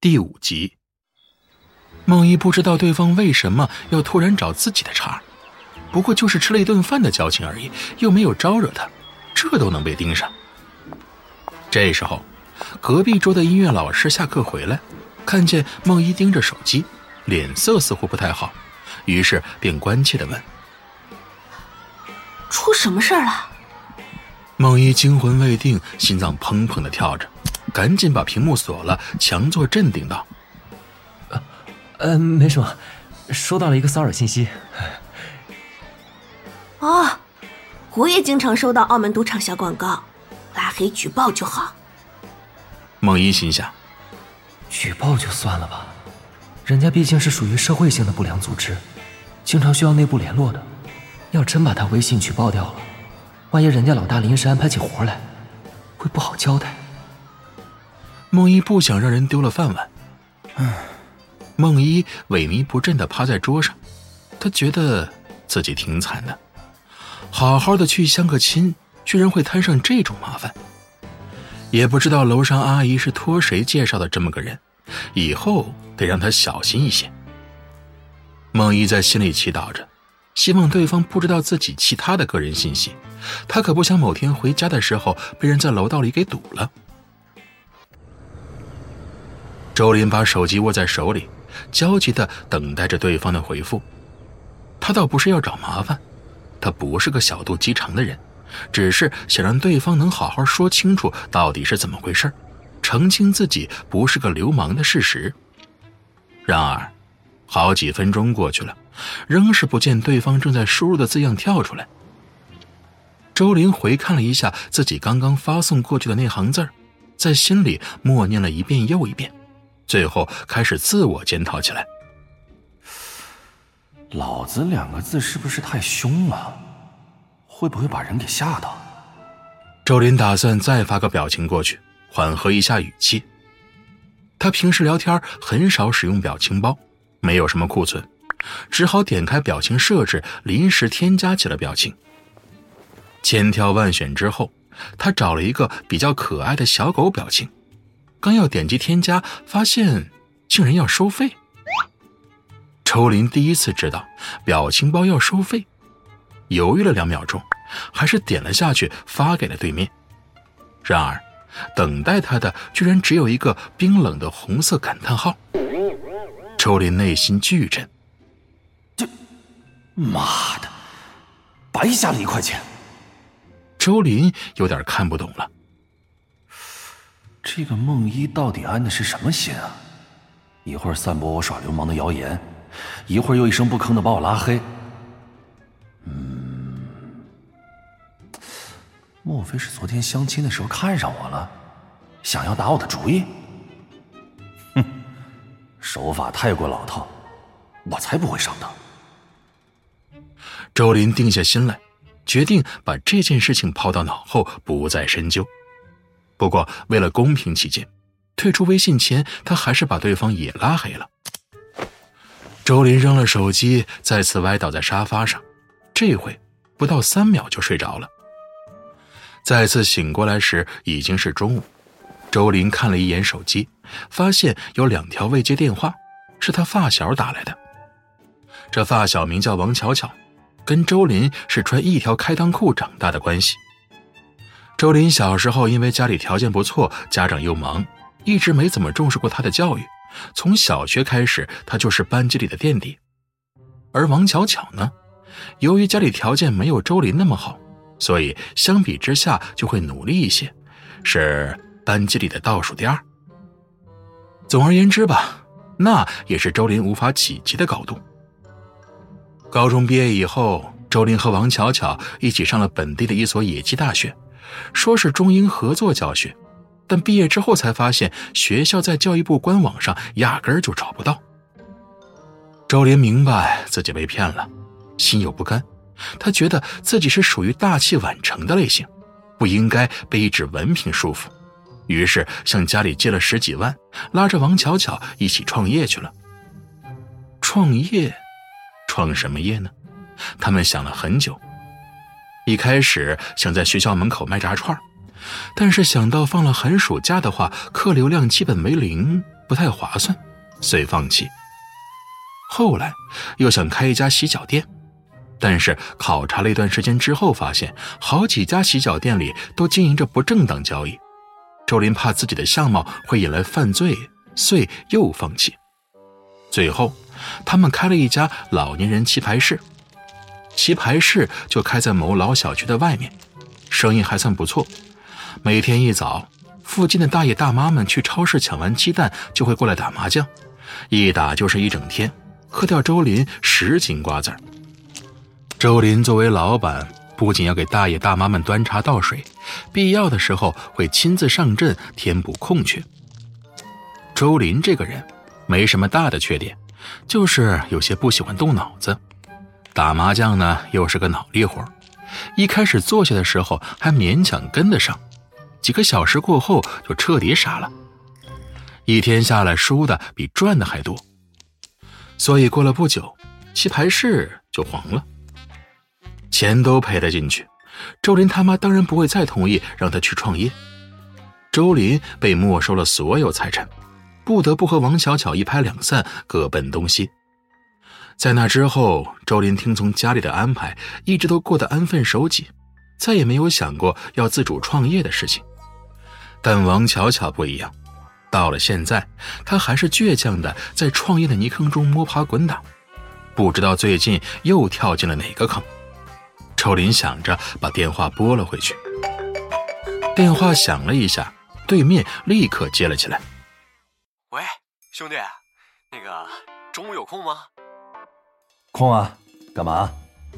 第5集。孟一不知道对方为什么要突然找自己的茬，不过就是吃了一顿饭的交情而已，又没有招惹他，这都能被盯上。这时候隔壁桌的音乐老师下课回来，看见孟一盯着手机，脸色似乎不太好，于是便关切地问： 出什么事儿了？ 孟一惊魂未定，心脏砰砰地跳着，赶紧把屏幕锁了，强作镇定道： 没什么，收到了一个骚扰信息。 哦，我也经常收到澳门赌场小广告，拉黑举报就好。 孟一心想， 举报就算了吧，人家毕竟是属于社会性的不良组织，经常需要内部联络的，要真把他微信举报掉了，万一人家老大临时安排起活来，会不好交代。 孟一不想让人丢了饭碗。孟一萎靡不振地趴在桌上，他觉得自己挺惨的，好好的去相个亲，居然会摊上这种麻烦。也不知道楼上阿姨是托谁介绍的这么个人，以后得让他小心一些。孟一在心里祈祷着，希望对方不知道自己其他的个人信息，他可不想某天回家的时候被人在楼道里给堵了。周林把手机握在手里，焦急地等待着对方的回复。他倒不是要找麻烦，他不是个小肚鸡肠的人，只是想让对方能好好说清楚到底是怎么回事，澄清自己不是个流氓的事实。然而好几分钟过去了，仍是不见对方正在输入的字样跳出来。周林回看了一下自己刚刚发送过去的那行字，在心里默念了一遍又一遍，最后开始自我检讨起来。 老子2个字是不是太凶了？会不会把人给吓到？ 周林打算再发个表情过去，缓和一下语气。他平时聊天很少使用表情包，没有什么库存，只好点开表情设置，临时添加起了表情。千挑万选之后，他找了一个比较可爱的小狗表情，刚要点击添加，发现竟然要收费。周林第一次知道表情包要收费，犹豫了2秒钟，还是点了下去，发给了对面。然而等待他的居然只有一个冰冷的红色感叹号。周林内心巨震， 这妈的，白瞎了1块钱。 周林有点看不懂了， 这个孟一到底安的是什么心啊？一会儿散播我耍流氓的谣言，一会儿又一声不吭的把我拉黑。莫非是昨天相亲的时候看上我了，想要打我的主意？哼，手法太过老套，我才不会上当。 周林定下心来，决定把这件事情抛到脑后，不再深究。不过为了公平起见，退出微信前他还是把对方也拉黑了。周林扔了手机，再次歪倒在沙发上，这回不到3秒就睡着了。再次醒过来时已经是中午，周林看了一眼手机，发现有2条未接电话，是他发小打来的。这发小名叫王巧巧，跟周林是穿一条开裆裤长大的关系。周林小时候因为家里条件不错，家长又忙，一直没怎么重视过他的教育，从小学开始他就是班级里的垫底。而王巧巧呢，由于家里条件没有周林那么好，所以相比之下就会努力一些，是班级里的倒数第2。总而言之吧，那也是周林无法企及的高度。高中毕业以后，周林和王巧巧一起上了本地的一所野鸡大学，说是中英合作教学，但毕业之后才发现学校在教育部官网上压根儿就找不到。周林明白自己被骗了，心有不甘，他觉得自己是属于大器晚成的类型，不应该被一纸文凭束缚，于是向家里借了10几万，拉着王巧巧一起创业去了。创业？创什么业呢？他们想了很久。一开始想在学校门口卖炸串，但是想到放了寒暑假的话，客流量基本为0， 不太划算，遂放弃。后来又想开一家洗脚店，但是考察了一段时间之后发现，好几家洗脚店里都经营着不正当交易。周林怕自己的相貌会引来犯罪，遂又放弃。最后他们开了一家老年人棋牌室，棋牌室就开在某老小区的外面，生意还算不错。每天一早，附近的大爷大妈们去超市抢完鸡蛋就会过来打麻将，一打就是一整天，喝掉周林10斤瓜子。周林作为老板，不仅要给大爷大妈们端茶倒水，必要的时候会亲自上阵填补空缺。周林这个人没什么大的缺点，就是有些不喜欢动脑子。打麻将呢又是个脑力活，一开始坐下的时候还勉强跟得上，几个小时过后就彻底傻了，一天下来输的比赚的还多。所以过了不久，棋牌室就黄了，钱都赔了进去。周林他妈当然不会再同意让他去创业。周林被没收了所有财产，不得不和王巧巧一拍两散，各奔东西。在那之后，周林听从家里的安排，一直都过得安分守己，再也没有想过要自主创业的事情。但王巧巧不一样，到了现在，她还是倔强的在创业的泥坑中摸爬滚打，不知道最近又跳进了哪个坑。周林想着把电话拨了回去，电话响了一下，对面立刻接了起来。 喂，兄弟，那个中午有空吗？ 空啊，干嘛？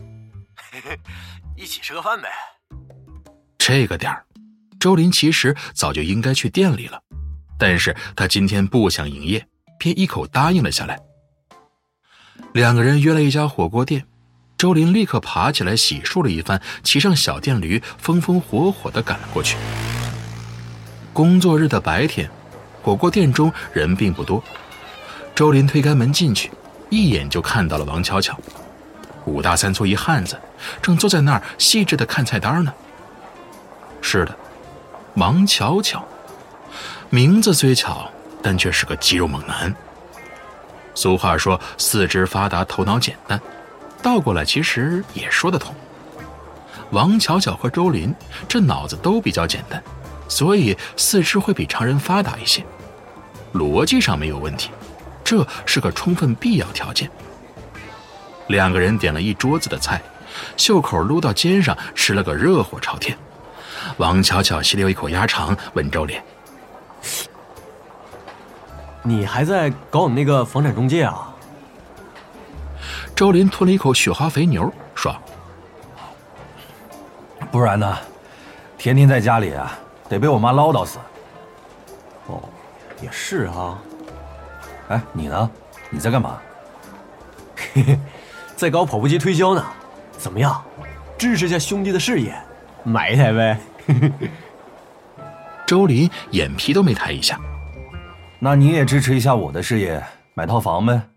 一起吃个饭呗。 这个点儿，周林其实早就应该去店里了，但是他今天不想营业，便一口答应了下来。两个人约了一家火锅店，周林立刻爬起来洗漱了一番，骑上小电驴，风风火火地赶了过去。工作日的白天，火锅店中人并不多。周林推开门进去，一眼就看到了王巧巧，5大3粗一汉子，正坐在那儿细致地看菜单呢。是的，王巧巧，名字虽巧，但却是个肌肉猛男。俗话说四肢发达头脑简单，倒过来其实也说得通。王巧巧和周林这脑子都比较简单，所以四肢会比常人发达一些，逻辑上没有问题，这是个充分必要条件。两个人点了一桌子的菜，袖口撸到肩上，吃了个热火朝天。王巧巧吸了一口鸭肠，问周林：“ 你还在搞我们那个房产中介啊？” 周林吞了一口雪花肥牛，说：“ 不然呢？天天在家里啊，得被我妈唠叨死。” 哦，也是啊。 哎，你呢？你在干嘛？ 嘿嘿，在搞跑步机推销呢。怎么样？支持一下兄弟的事业，买一台呗。 周林眼皮都没抬一下。 那你也支持一下我的事业，买套房呗。